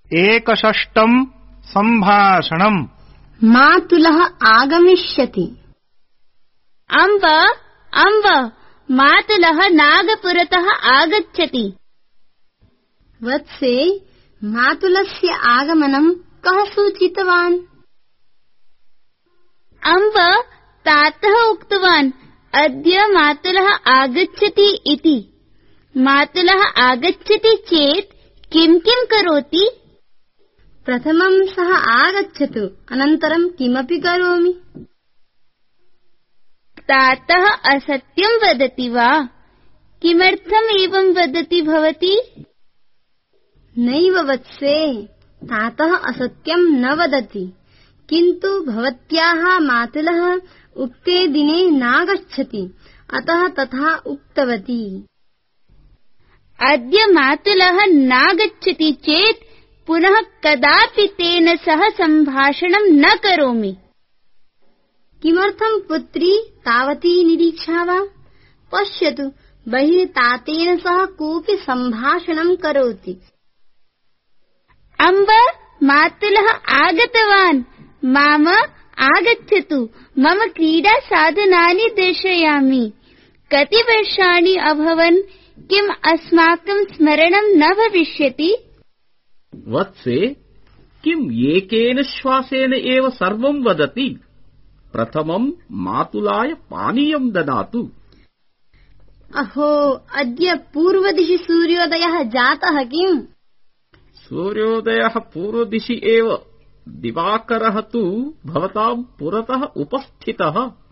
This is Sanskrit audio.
एकषष्टं सम्भाषणम्। मातुलः आगमिष्यति। अम्ब अम्ब मातुलः नागपुरतः आगच्छति। वत्से, मातुलस्य आगमनं कः सूचितवान्? अम्ब, तातः उक्तवान् अद्य मातुलः आगच्छति इति। मातुलः आगच्छति चेत् किं किं करोति? प्रथमं सः आगच्छतु, अनन्तरं किमपि करोमि। तातः असत्यं वदति वा? किमर्थम् एवं वदति भवती? नैव वत्से, तातः असत्यं न वदति, किन्तु भवत्याः मातुलः उक्ते दिने नागच्छति, अतः तथा उक्तवती। अद्य मातुलः नागच्छति चेत् पुनः कदापि तेन सह सम्भाषणं न करोमि। किमर्थं पुत्री तावती निरीक्षा वा? पश्यतु, बहिः तातेन सह कोऽपि सम्भाषणं करोति। अम्ब, मातुलः आगतवान्। माम, आगच्छतु, मम क्रीडा साधनानि दर्शयामि। कति वर्षाणि अभवन्, किम् अस्माकं स्मरणं न भविष्यति? वत्से, किम् एकेन श्वासेन एव सर्वं वदति? प्रथमं मातुलाय पानीयं ददातु। अहो, अद्य पूर्वदिशि सूर्योदयः जातः किम्? सूर्योदयः पूर्वदिशि एव। दिवाकरः तु भवतां पुरतः उपस्थितः।